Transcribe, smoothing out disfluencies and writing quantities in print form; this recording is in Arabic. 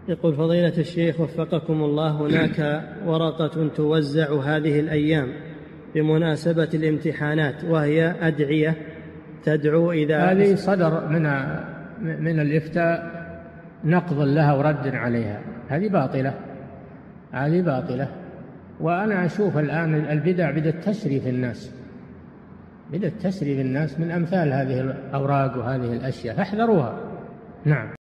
يقول فضيلة الشيخ وفقكم الله، هناك ورقة توزع هذه الأيام بمناسبة الامتحانات وهي أدعية تدعو إذا هذه صدر من الإفتاء نقض لها ورد عليها، هذه باطلة، هذه باطلة. وأنا أشوف الآن البدع بدأت تسري في الناس، بدأت تسري في الناس من أمثال هذه الأوراق وهذه الأشياء، فاحذروها. نعم.